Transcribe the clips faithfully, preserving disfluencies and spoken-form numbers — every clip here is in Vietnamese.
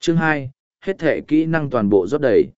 Chương hai, hết thể kỹ năng toàn bộ rót đầy.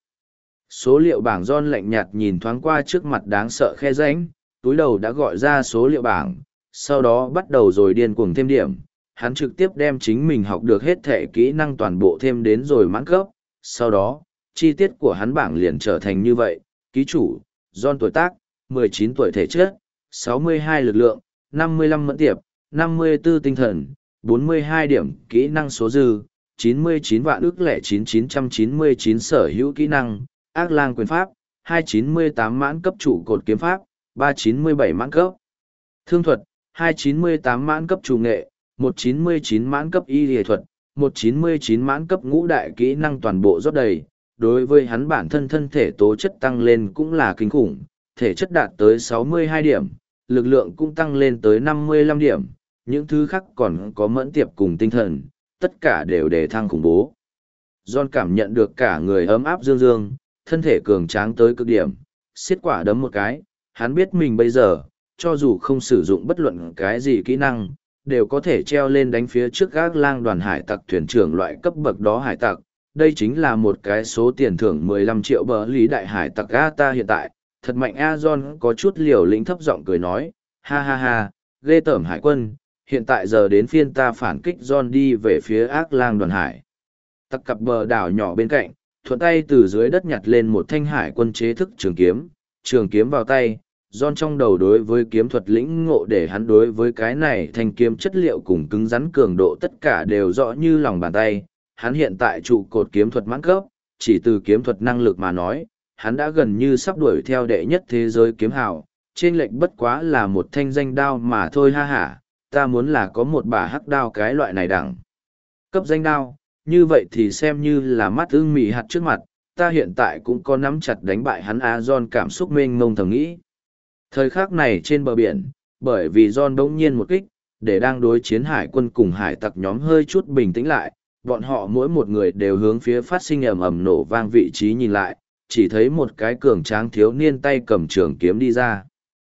Số liệu bảng John lạnh nhạt nhìn thoáng qua trước mặt đáng sợ khe rãnh, túi đầu đã gọi ra số liệu bảng, sau đó bắt đầu rồi điên cuồng thêm điểm. Hắn trực tiếp đem chính mình học được hết thể kỹ năng toàn bộ thêm đến rồi mãn cấp. Sau đó, chi tiết của hắn bảng liền trở thành như vậy. Ký chủ, John tuổi tác, mười chín tuổi thể chất, sáu mươi hai lực lượng, năm mươi lăm mẫn tiệp, năm mươi tư tinh thần, bốn mươi hai điểm kỹ năng số dư, chín mươi chín vạn ức lẻ chín chín trăm chín mươi chín sở hữu kỹ năng, ác lang quyền pháp, hai trăm chín mươi tám mãn cấp trụ cột kiếm pháp, ba trăm chín mươi bảy mãn cấp thương thuật, hai trăm chín mươi tám mãn cấp chủ nghệ, một trăm chín mươi chín mãn cấp y lý thuật, một trăm chín mươi chín mãn cấp ngũ đại kỹ năng toàn bộ rót đầy. Đối với hắn bản thân thân thể tố chất tăng lên cũng là kinh khủng, thể chất đạt tới sáu mươi hai điểm, lực lượng cũng tăng lên tới năm mươi lăm điểm, những thứ khác còn có mẫn tiệp cùng tinh thần, tất cả đều đề thăng khủng bố. John cảm nhận được cả người ấm áp dương dương, thân thể cường tráng tới cực điểm, xiết quả đấm một cái, hắn biết mình bây giờ, cho dù không sử dụng bất luận cái gì kỹ năng, đều có thể treo lên đánh phía trước gác lang đoàn hải tặc thuyền trưởng loại cấp bậc đó hải tặc. Đây chính là một cái số tiền thưởng mười lăm triệu bờ lý đại hải tặc a ta hiện tại, thật mạnh a John có chút liều lĩnh thấp giọng cười nói, ha ha ha, ghê tởm hải quân, hiện tại giờ đến phiên ta phản kích John đi về phía ác lang đoàn hải. Tặc cặp bờ đảo nhỏ bên cạnh, thuận tay từ dưới đất nhặt lên một thanh hải quân chế thức trường kiếm, trường kiếm vào tay, John trong đầu đối với kiếm thuật lĩnh ngộ để hắn đối với cái này thanh kiếm chất liệu cùng cứng rắn cường độ tất cả đều rõ như lòng bàn tay. Hắn hiện tại trụ cột kiếm thuật mãn cấp, chỉ từ kiếm thuật năng lực mà nói, hắn đã gần như sắp đuổi theo đệ nhất thế giới kiếm hào, trên lệch bất quá là một thanh danh đao mà thôi ha hả, ta muốn là có một bả hắc đao cái loại này đẳng. Cấp danh đao, như vậy thì xem như là mắt ưng mị hạt trước mặt, ta hiện tại cũng có nắm chặt đánh bại hắn a John cảm xúc mênh mông thầm nghĩ. Thời khắc này trên bờ biển, bởi vì John bỗng nhiên một kích, để đang đối chiến hải quân cùng hải tặc nhóm hơi chút bình tĩnh lại, bọn họ mỗi một người đều hướng phía phát sinh ầm ầm nổ vang vị trí nhìn lại, chỉ thấy một cái cường tráng thiếu niên tay cầm trường kiếm đi ra.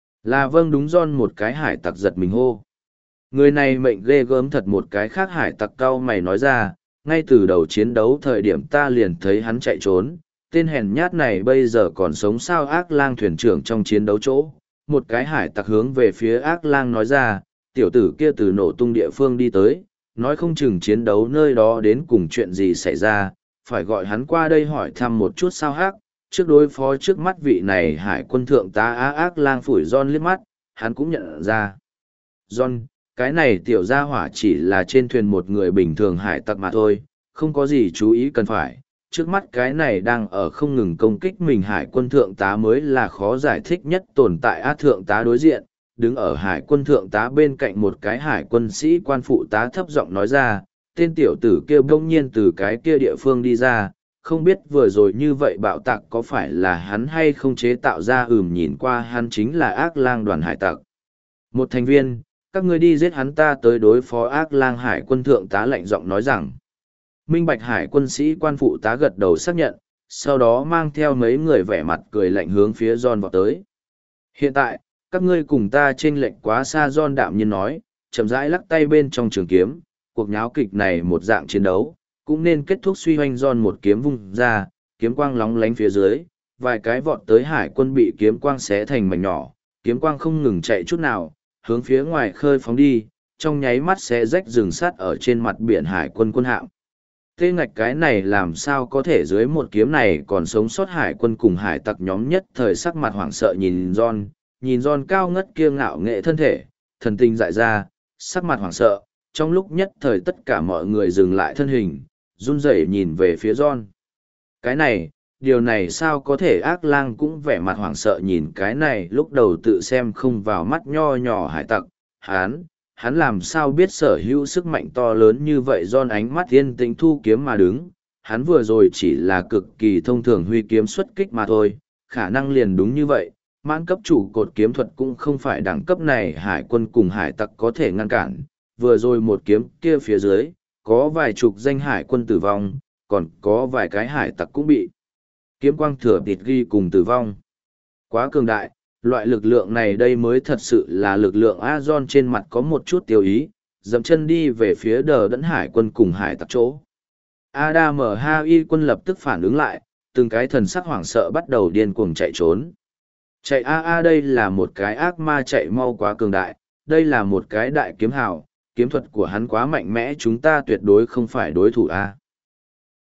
Là vâng đúng John một cái hải tặc giật mình hô. Người này mệnh ghê gớm thật một cái khác hải tặc cau mày nói ra, ngay từ đầu chiến đấu thời điểm ta liền thấy hắn chạy trốn, tên hèn nhát này bây giờ còn sống sao ác lang thuyền trưởng trong chiến đấu chỗ. Một cái hải tặc hướng về phía ác lang nói ra, tiểu tử kia từ nổ tung địa phương đi tới, nói không chừng chiến đấu nơi đó đến cùng chuyện gì xảy ra, phải gọi hắn qua đây hỏi thăm một chút sao hắc, trước đối phó trước mắt vị này hải quân thượng tá á ác lang phủi John liếc mắt, hắn cũng nhận ra. John, cái này tiểu gia hỏa chỉ là trên thuyền một người bình thường hải tặc mà thôi, không có gì chú ý cần phải. Trước mắt cái này đang ở không ngừng công kích mình hải quân thượng tá mới là khó giải thích nhất tồn tại á thượng tá đối diện, đứng ở hải quân thượng tá bên cạnh một cái hải quân sĩ quan phụ tá thấp giọng nói ra, tên tiểu tử kia bỗng nhiên từ cái kia địa phương đi ra, không biết vừa rồi như vậy bạo tạc có phải là hắn hay không chế tạo ra ừm nhìn qua hắn chính là ác lang đoàn hải tặc. Một thành viên, các ngươi đi giết hắn ta tới đối phó ác lang hải quân thượng tá lạnh giọng nói rằng. Minh Bạch hải quân sĩ quan phụ tá gật đầu xác nhận, sau đó mang theo mấy người vẻ mặt cười lạnh hướng phía John vào tới. Hiện tại, các ngươi cùng ta chênh lệch quá xa John đạm nhiên nói, chậm rãi lắc tay bên trong trường kiếm, cuộc nháo kịch này một dạng chiến đấu, cũng nên kết thúc suy hoành John một kiếm vung ra, kiếm quang lóng lánh phía dưới, vài cái vọt tới hải quân bị kiếm quang xé thành mảnh nhỏ, kiếm quang không ngừng chạy chút nào, hướng phía ngoài khơi phóng đi, trong nháy mắt sẽ rách rừng sắt ở trên mặt biển hải quân quân hạm. Tê ngạch cái này làm sao có thể dưới một kiếm này còn sống sót hải quân cùng hải tặc nhóm nhất thời sắc mặt hoảng sợ nhìn John, nhìn John cao ngất kia ngạo nghệ thân thể, thần tinh dại ra, sắc mặt hoảng sợ, trong lúc nhất thời tất cả mọi người dừng lại thân hình, run rẩy nhìn về phía John. Cái này, điều này sao có thể ác lang cũng vẻ mặt hoảng sợ nhìn cái này lúc đầu tự xem không vào mắt nho nhỏ hải tặc, hắn, hắn làm sao biết sở hữu sức mạnh to lớn như vậy John ánh mắt yên tĩnh thu kiếm mà đứng, hắn vừa rồi chỉ là cực kỳ thông thường huy kiếm xuất kích mà thôi, khả năng liền đúng như vậy, mãn cấp chủ cột kiếm thuật cũng không phải đẳng cấp này hải quân cùng hải tặc có thể ngăn cản, vừa rồi một kiếm kia phía dưới, có vài chục danh hải quân tử vong, còn có vài cái hải tặc cũng bị kiếm quang thừa thịt ghi cùng tử vong. Quá cường đại, loại lực lượng này đây mới thật sự là lực lượng A John trên mặt có một chút tiêu ý, dậm chân đi về phía đờ đẫn hải quân cùng hải tặc chỗ. Adam Hai quân lập tức phản ứng lại, từng cái thần sắc hoảng sợ bắt đầu điên cuồng chạy trốn. Chạy a a đây là một cái ác ma chạy mau quá cường đại, đây là một cái đại kiếm hào, kiếm thuật của hắn quá mạnh mẽ chúng ta tuyệt đối không phải đối thủ a.